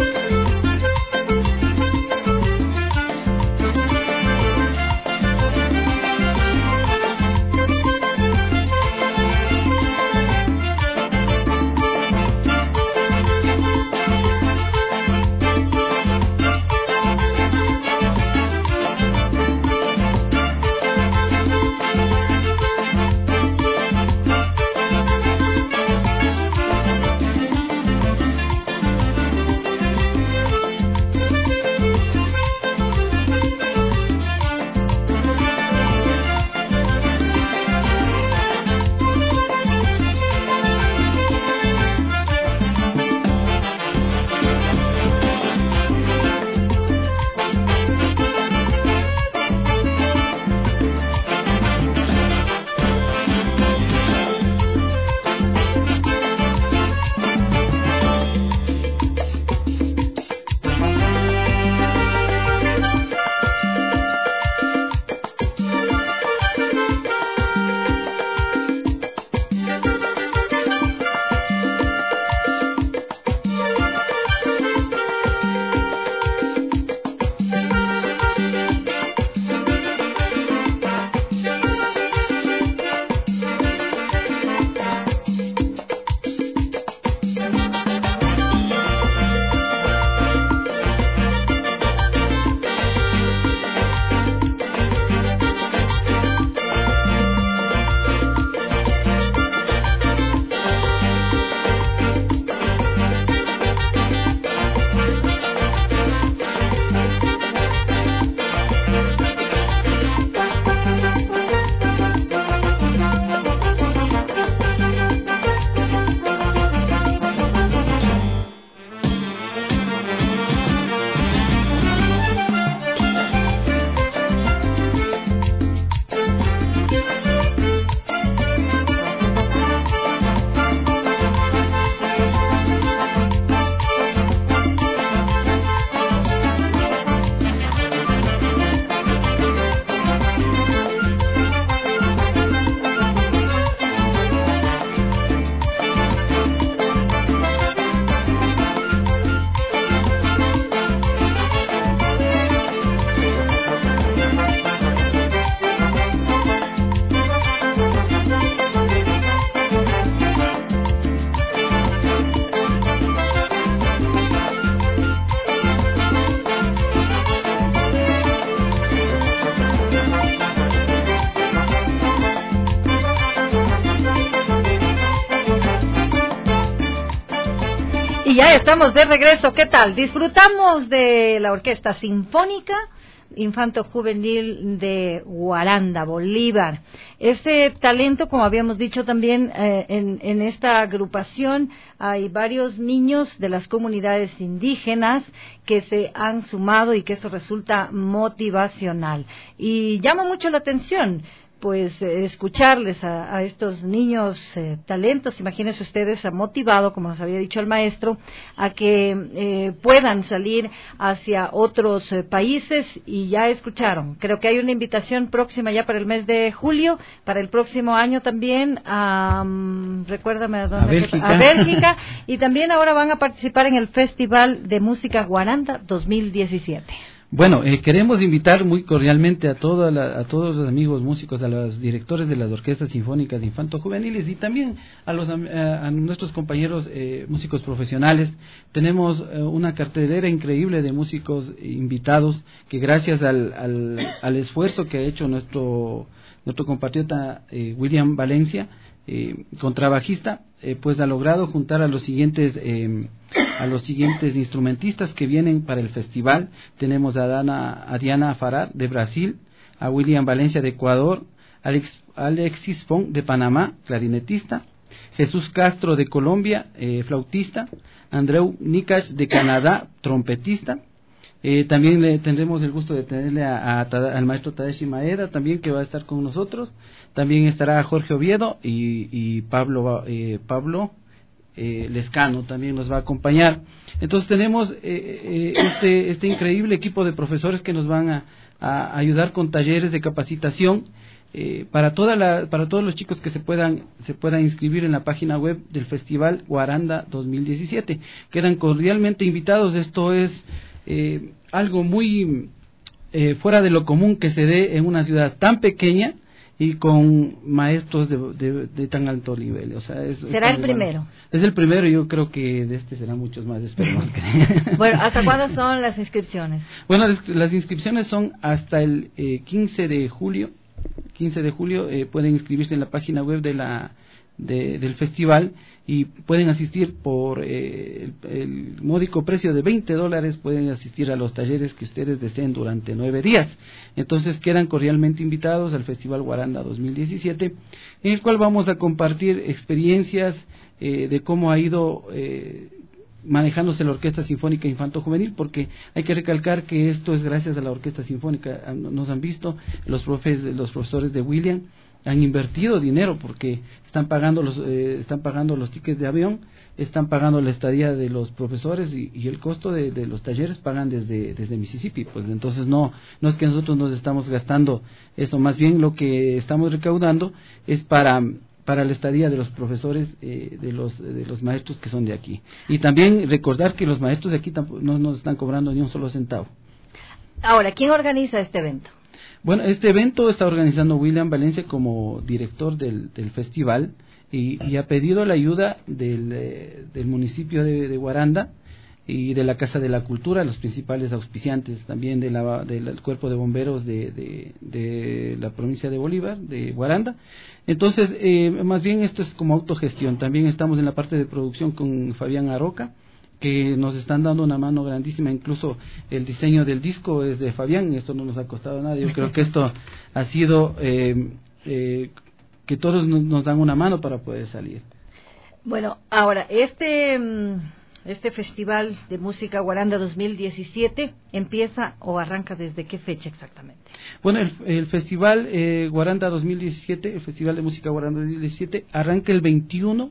ya estamos de regreso. ¿Qué tal? Disfrutamos de la Orquesta Sinfónica Infanto Juvenil de Guaranda, Bolívar. Ese talento, como habíamos dicho también, eh, en, en esta agrupación hay varios niños de las comunidades indígenas que se han sumado y que eso resulta motivacional. Y llama mucho la atención pues eh, escucharles a, a estos niños eh, talentos. Imagínense ustedes, ha motivado, como nos había dicho el maestro, a que eh, puedan salir hacia otros eh, países, y ya escucharon. Creo que hay una invitación próxima ya para el mes de julio, para el próximo año también, a, um, recuérdame a dónde, a Bélgica. a Bélgica, y también ahora van a participar en el Festival de Música Guaranda dos mil diecisiete. Bueno, eh, queremos invitar muy cordialmente a, toda la, a todos los amigos músicos, a los directores de las orquestas sinfónicas infanto-juveniles y también a, los, a, a nuestros compañeros eh, músicos profesionales. Tenemos eh, una cartelera increíble de músicos invitados que gracias al, al, al esfuerzo que ha hecho nuestro, nuestro compatriota eh, William Valencia, eh, contrabajista, eh, pues ha logrado juntar a los siguientes eh, a los siguientes instrumentistas que vienen para el festival. Tenemos a, Dana, a Diana Farad de Brasil, a William Valencia de Ecuador, Alex, Alexis Fong de Panamá, clarinetista, Jesús Castro de Colombia, eh, flautista, Andreu Nikash de Canadá, trompetista. Eh, también le tendremos el gusto de tenerle a, a, al maestro Tadashi Maeda también, que va a estar con nosotros. También estará Jorge Oviedo y, y Pablo eh, Pablo eh, Lescano también nos va a acompañar. Entonces tenemos eh, eh, este este increíble equipo de profesores que nos van a, a ayudar con talleres de capacitación eh, para toda la para todos los chicos que se puedan se puedan inscribir en la página web del Festival Guaranda dos mil diecisiete. Quedan cordialmente invitados. Esto es eh, algo muy eh, fuera de lo común que se dé en una ciudad tan pequeña y con maestros de, de, de tan alto nivel. O sea, es, será es el primero. Es el primero, yo creo que de este serán muchos más, esperemos. Bueno, ¿hasta cuándo son las inscripciones? Bueno, las, las inscripciones son hasta el eh, quince de julio. quince de julio eh, pueden inscribirse en la página web de la de, del festival y pueden asistir por eh, el, el módico precio de veinte dólares, pueden asistir a los talleres que ustedes deseen durante nueve días. Entonces quedan cordialmente invitados al Festival Guaranda dos mil diecisiete, en el cual vamos a compartir experiencias eh, de cómo ha ido eh, manejándose la Orquesta Sinfónica Infanto Juvenil, porque hay que recalcar que esto es gracias a la Orquesta Sinfónica. Nos han visto los profes, los profesores de William han invertido dinero porque están pagando los eh, están pagando los tickets de avión, están pagando la estadía de los profesores y, y el costo de, de los talleres pagan desde desde Mississippi. Pues entonces no no es que nosotros nos estamos gastando eso, más bien lo que estamos recaudando es para para la estadía de los profesores, eh, de los de los maestros que son de aquí. Y también recordar que los maestros de aquí tampoco, no nos están cobrando ni un solo centavo. Ahora, ¿quién organiza este evento? Bueno, este evento está organizando William Valencia como director del, del festival y, y ha pedido la ayuda del, eh, del municipio de, de Guaranda y de la Casa de la Cultura, los principales auspiciantes también de la, del cuerpo de bomberos de, de, de la provincia de Bolívar, de Guaranda. Entonces, eh, más bien esto es como autogestión. También estamos en la parte de producción con Fabián Aroca, que nos están dando una mano grandísima. Incluso el diseño del disco es de Fabián, y esto no nos ha costado nada. Yo creo que esto ha sido eh, eh, que todos nos dan una mano para poder salir. Bueno, ahora, este este Festival de Música Guaranda dos mil diecisiete empieza o arranca desde qué fecha exactamente? Bueno, el, el Festival eh, Guaranda dos mil diecisiete, el Festival de Música Guaranda dos mil diecisiete arranca el veintiuno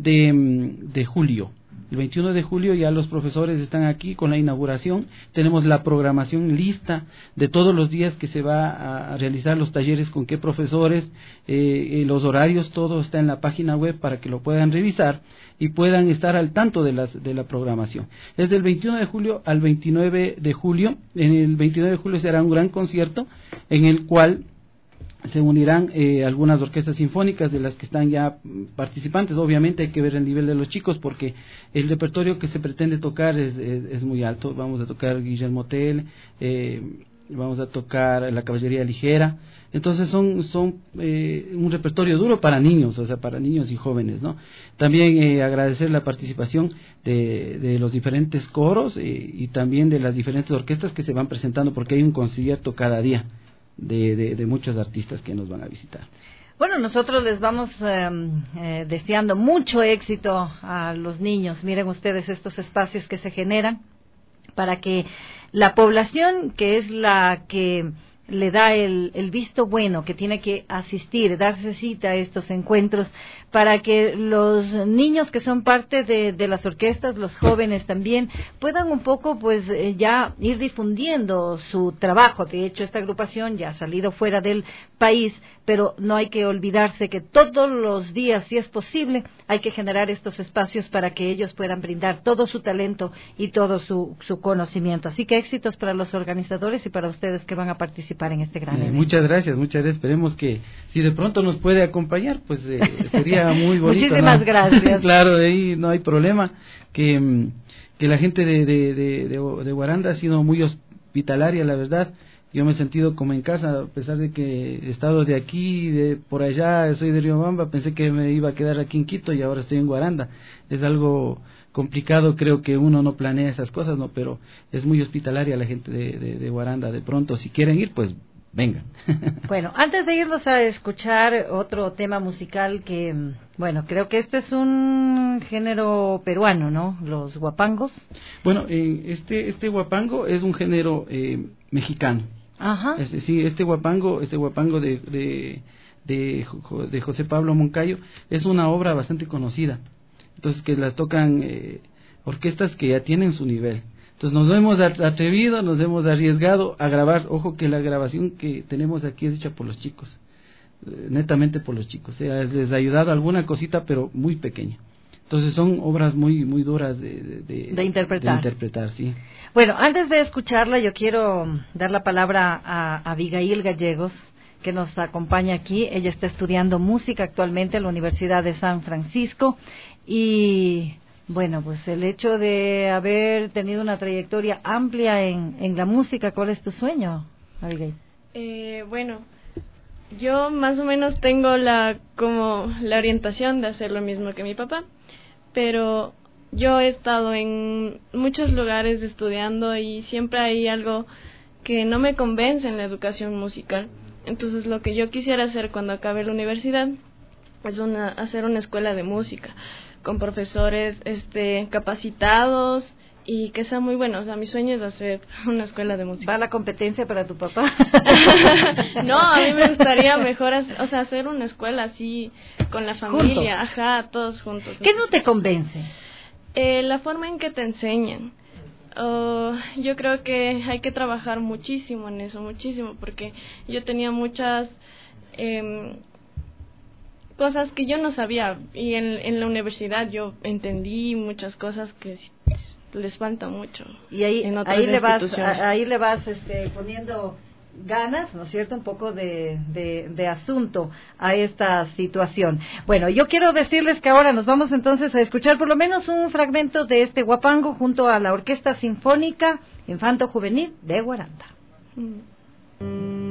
de julio. El veintiuno de julio ya los profesores están aquí con la inauguración. Tenemos la programación lista de todos los días que se va a realizar los talleres, con qué profesores, eh, eh, los horarios, todo está en la página web para que lo puedan revisar y puedan estar al tanto de las de la programación. Desde el veintiuno de julio al veintinueve de julio, en el veintinueve de julio será un gran concierto en el cual se unirán eh, algunas orquestas sinfónicas de las que están ya participantes. Obviamente hay que ver el nivel de los chicos porque el repertorio que se pretende tocar es, es, es muy alto. Vamos a tocar Guillermo Tell, eh, vamos a tocar la caballería ligera. Entonces son son eh, un repertorio duro para niños, o sea, para niños y jóvenes, ¿no? También eh, agradecer la participación de, de los diferentes coros eh, y también de las diferentes orquestas que se van presentando, porque hay un concierto cada día de, de, de muchos artistas que nos van a visitar. Bueno, nosotros les vamos eh, eh, deseando mucho éxito a los niños. Miren ustedes estos espacios que se generan para que la población, que es la que le da el, el visto bueno, que tiene que asistir, darse cita a estos encuentros, para que los niños que son parte de, de las orquestas, los jóvenes también, puedan un poco pues eh, ya ir difundiendo su trabajo. De hecho, esta agrupación ya ha salido fuera del país, pero no hay que olvidarse que todos los días, si es posible, hay que generar estos espacios para que ellos puedan brindar todo su talento y todo su, su conocimiento. Así que éxitos para los organizadores y para ustedes que van a participar en este gran eh, evento. Muchas gracias, muchas gracias. Esperemos que si de pronto nos puede acompañar, pues eh, sería muy bonito. Muchísimas ¿no? gracias. Claro, de ahí no hay problema. Que, que la gente de, de, de, de, de Guaranda ha sido muy hospitalaria, la verdad. Yo me he sentido como en casa, a pesar de que he estado de aquí, de por allá, soy de Riobamba, pensé que me iba a quedar aquí en Quito y ahora estoy en Guaranda. Es algo complicado, creo que uno no planea esas cosas, no, pero es muy hospitalaria la gente de, de, de Guaranda. De pronto, si quieren ir, pues vengan. Bueno, antes de irnos a escuchar otro tema musical que, bueno, creo que este es un género peruano, ¿no? Los guapangos. Bueno, eh, este este guapango es un género eh, mexicano. Ajá. Este, sí, este guapango, este guapango de, de, de, de José Pablo Moncayo es una obra bastante conocida. Entonces, que las tocan eh, orquestas que ya tienen su nivel. Entonces, nos hemos atrevido, nos hemos arriesgado a grabar. Ojo que la grabación que tenemos aquí es hecha por los chicos, eh, netamente por los chicos. O sea, les ha ayudado alguna cosita, pero muy pequeña. Entonces son obras muy muy duras de, de, de, de interpretar. De interpretar, sí. Bueno, antes de escucharla, yo quiero dar la palabra a, a Abigail Gallegos, que nos acompaña aquí. Ella está estudiando música actualmente en la Universidad de San Francisco y, bueno, pues el hecho de haber tenido una trayectoria amplia en, en la música, ¿cuál es tu sueño, Abigail? Eh, bueno, yo más o menos tengo la como la orientación de hacer lo mismo que mi papá, pero yo he estado en muchos lugares estudiando y siempre hay algo que no me convence en la educación musical. Entonces lo que yo quisiera hacer cuando acabe la universidad es una, hacer una escuela de música con profesores este capacitados y que sea muy bueno. O sea, mi sueño es hacer una escuela de música. ¿Va la competencia para tu papá? No, a mí me gustaría mejor, o sea, hacer una escuela así con la familia, juntos. Ajá, todos juntos. ¿Qué no te convence? Eh, la forma en que te enseñan. Uh, yo creo que hay que trabajar muchísimo en eso, muchísimo, porque yo tenía muchas eh, cosas que yo no sabía y en, en la universidad yo entendí muchas cosas que les falta mucho. Y ahí, ahí le vas, ahí le vas este, poniendo ganas, ¿no es cierto?, un poco de, de, de asunto a esta situación. Bueno, yo quiero decirles que ahora nos vamos entonces a escuchar por lo menos un fragmento de este guapango junto a la Orquesta Sinfónica Infanto Juvenil de Guaranda. Mm.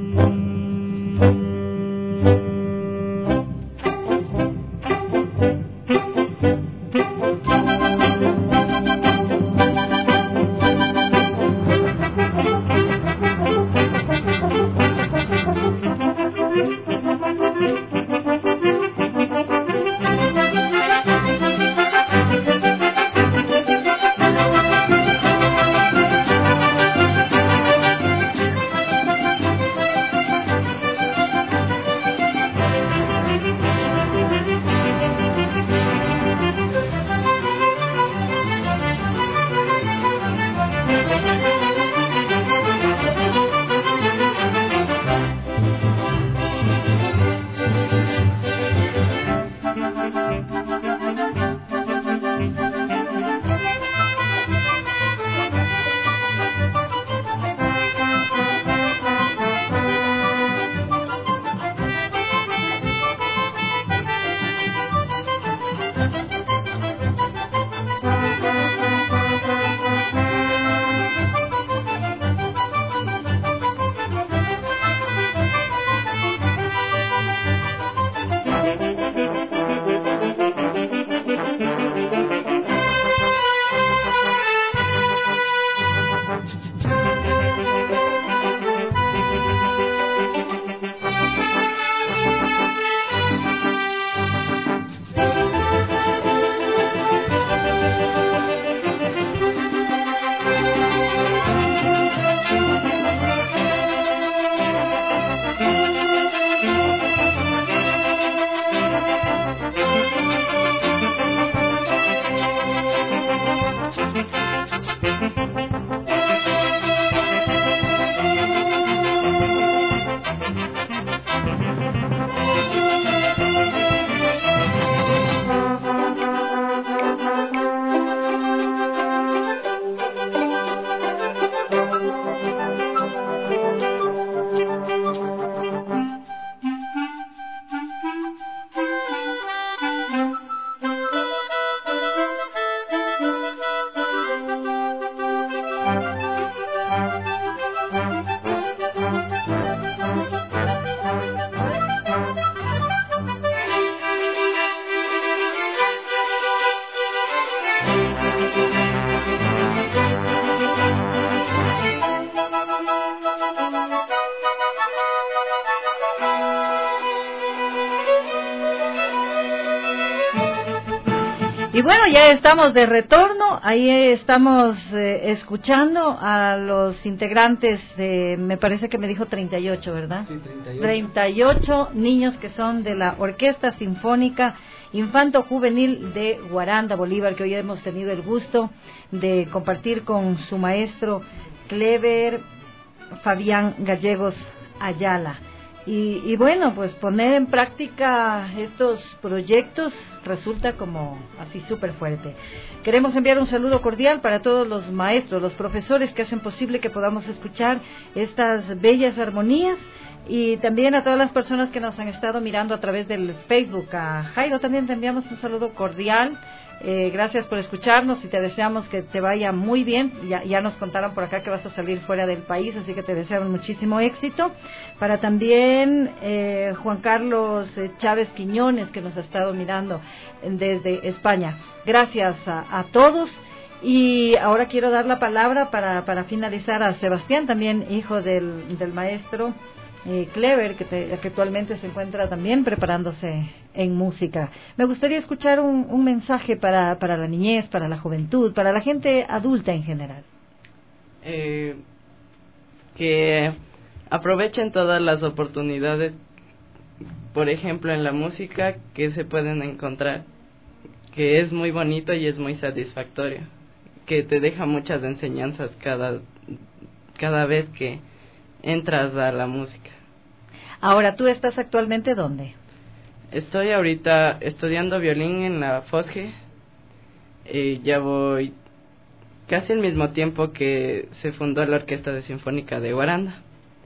Y bueno, ya estamos de retorno, ahí estamos eh, escuchando a los integrantes, de, me parece que me dijo treinta y ocho, ¿verdad? Sí, treinta y ocho. treinta y ocho niños que son de la Orquesta Sinfónica Infanto Juvenil de Guaranda, Bolívar, que hoy hemos tenido el gusto de compartir con su maestro Clever Fabián Gallegos Ayala. Y, y bueno, pues poner en práctica estos proyectos resulta como así súper fuerte. Queremos enviar un saludo cordial para todos los maestros, los profesores que hacen posible que podamos escuchar estas bellas armonías, y también a todas las personas que nos han estado mirando a través del Facebook. A Jairo también te enviamos un saludo cordial. Eh, gracias por escucharnos y te deseamos que te vaya muy bien. Ya, ya nos contaron por acá que vas a salir fuera del país, así que te deseamos muchísimo éxito. Para también eh, Juan Carlos eh, Chávez Quiñones, que nos ha estado mirando desde España. Gracias a, a todos. Y ahora quiero dar la palabra para, para finalizar a Sebastián, también hijo del, del maestro Eh, Clever, que, te, que actualmente se encuentra también preparándose en música. Me gustaría escuchar un, un mensaje para, para la niñez, para la juventud, para la gente adulta en general. Eh, que aprovechen todas las oportunidades, por ejemplo en la música, que se pueden encontrar, que es muy bonito y es muy satisfactorio, que te deja muchas enseñanzas cada, cada vez que entras a la música. Ahora, ¿tú estás actualmente dónde? Estoy ahorita estudiando violín en la Fosge. Eh, ya voy casi al mismo tiempo que se fundó la Orquesta de Sinfónica de Guaranda.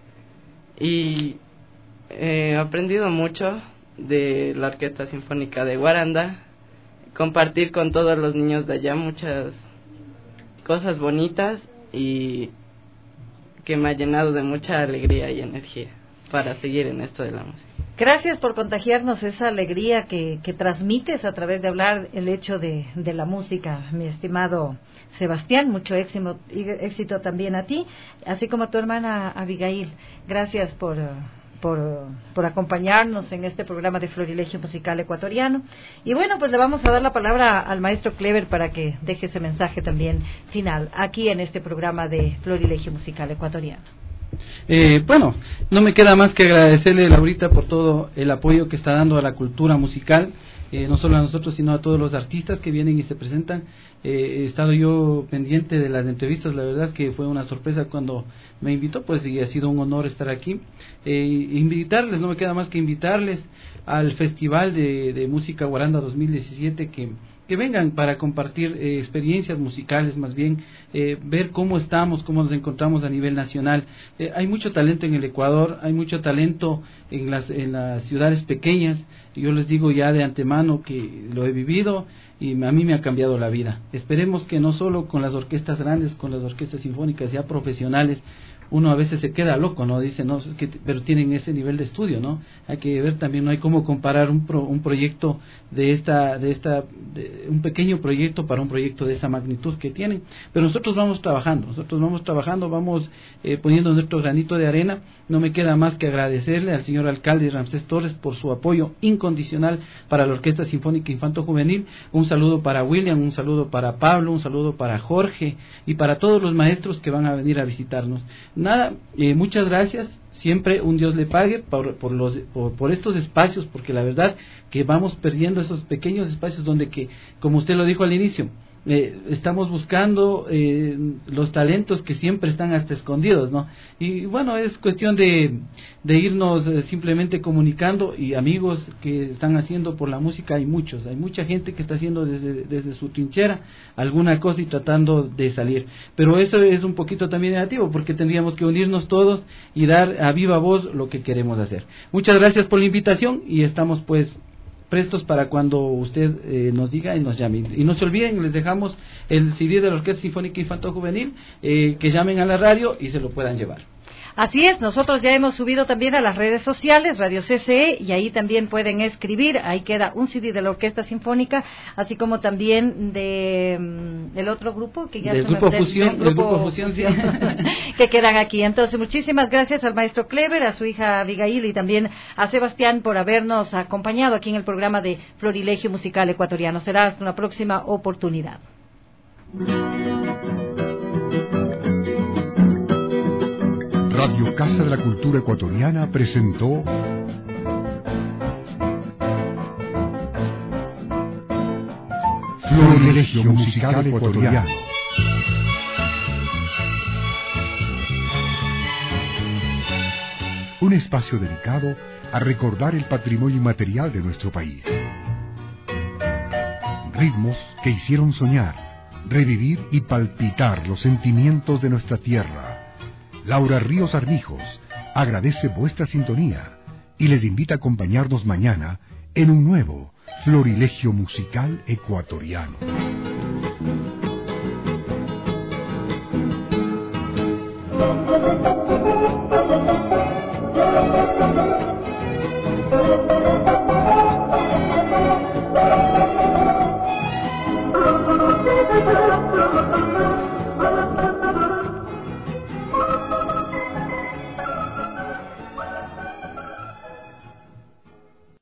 Y eh, he aprendido mucho de la Orquesta Sinfónica de Guaranda. Compartir con todos los niños de allá muchas cosas bonitas, y que me ha llenado de mucha alegría y energía para seguir en esto de la música. Gracias por contagiarnos esa alegría que, que transmites a través de hablar el hecho de, de la música, mi estimado Sebastián. Mucho éxito, éxito también a ti, así como a tu hermana Abigail. Gracias por, por, por acompañarnos en este programa de Florilegio Musical Ecuatoriano. Y bueno, pues le vamos a dar la palabra al maestro Clever para que deje ese mensaje también final aquí en este programa de Florilegio Musical Ecuatoriano. Eh, bueno, no me queda más que agradecerle, Laurita, por todo el apoyo que está dando a la cultura musical, eh, no solo a nosotros, sino a todos los artistas que vienen y se presentan. Eh, he estado yo pendiente de las entrevistas, la verdad que fue una sorpresa cuando me invitó, pues, y ha sido un honor estar aquí. Eh, invitarles, no me queda más que invitarles al Festival de, de Música Guaranda dos mil diecisiete, que que vengan para compartir eh, experiencias musicales, más bien eh, ver cómo estamos, cómo nos encontramos a nivel nacional. Eh, hay mucho talento en el Ecuador, hay mucho talento en las en las ciudades pequeñas. Yo les digo ya de antemano que lo he vivido y a mí me ha cambiado la vida. Esperemos que no solo con las orquestas grandes, con las orquestas sinfónicas ya profesionales, uno a veces se queda loco, ¿no? Dice, no, es que, pero tienen ese nivel de estudio, ¿no? Hay que ver también, no hay cómo comparar un pro, un proyecto de esta, de esta, de un pequeño proyecto para un proyecto de esa magnitud que tienen. Pero nosotros vamos trabajando, nosotros vamos trabajando, vamos eh, poniendo nuestro granito de arena. No me queda más que agradecerle al señor alcalde Ramsés Torres por su apoyo incondicional para la Orquesta Sinfónica Infanto Juvenil. Un saludo para William, un saludo para Pablo, un saludo para Jorge y para todos los maestros que van a venir a visitarnos. Nada, eh, muchas gracias, siempre un Dios le pague por, por, los, por, por estos espacios, porque la verdad que vamos perdiendo esos pequeños espacios donde que, como usted lo dijo al inicio, eh, estamos buscando eh, los talentos que siempre están hasta escondidos, ¿no? Y bueno, es cuestión de, de irnos eh, simplemente comunicando, y amigos que están haciendo por la música hay muchos, hay mucha gente que está haciendo desde, desde su trinchera alguna cosa y tratando de salir, pero eso es un poquito también negativo, porque tendríamos que unirnos todos y dar a viva voz lo que queremos hacer. Muchas gracias por la invitación y estamos pues prestos para cuando usted eh, nos diga y nos llame. Y no se olviden, les dejamos el C D de la Orquesta Sinfónica Infanto Juvenil, eh, que llamen a la radio y se lo puedan llevar. Así es, nosotros ya hemos subido también a las redes sociales, Radio C C E, y ahí también pueden escribir, ahí queda un C D de la Orquesta Sinfónica, así como también de mm, del otro grupo, que ya del se me- grupo del- Fusión, del del grupo Fusión, sí. que quedan aquí. Entonces, muchísimas gracias al maestro Clever, a su hija Abigail y también a Sebastián por habernos acompañado aquí en el programa de Florilegio Musical Ecuatoriano. Será hasta una próxima oportunidad. Radio Casa de la Cultura Ecuatoriana presentó Florilegio Musical Ecuatoriano. Un espacio dedicado a recordar el patrimonio inmaterial de nuestro país. Ritmos que hicieron soñar, revivir y palpitar los sentimientos de nuestra tierra. Laura Ríos Armijos agradece vuestra sintonía y les invita a acompañarnos mañana en un nuevo Florilegio Musical Ecuatoriano. Thank you.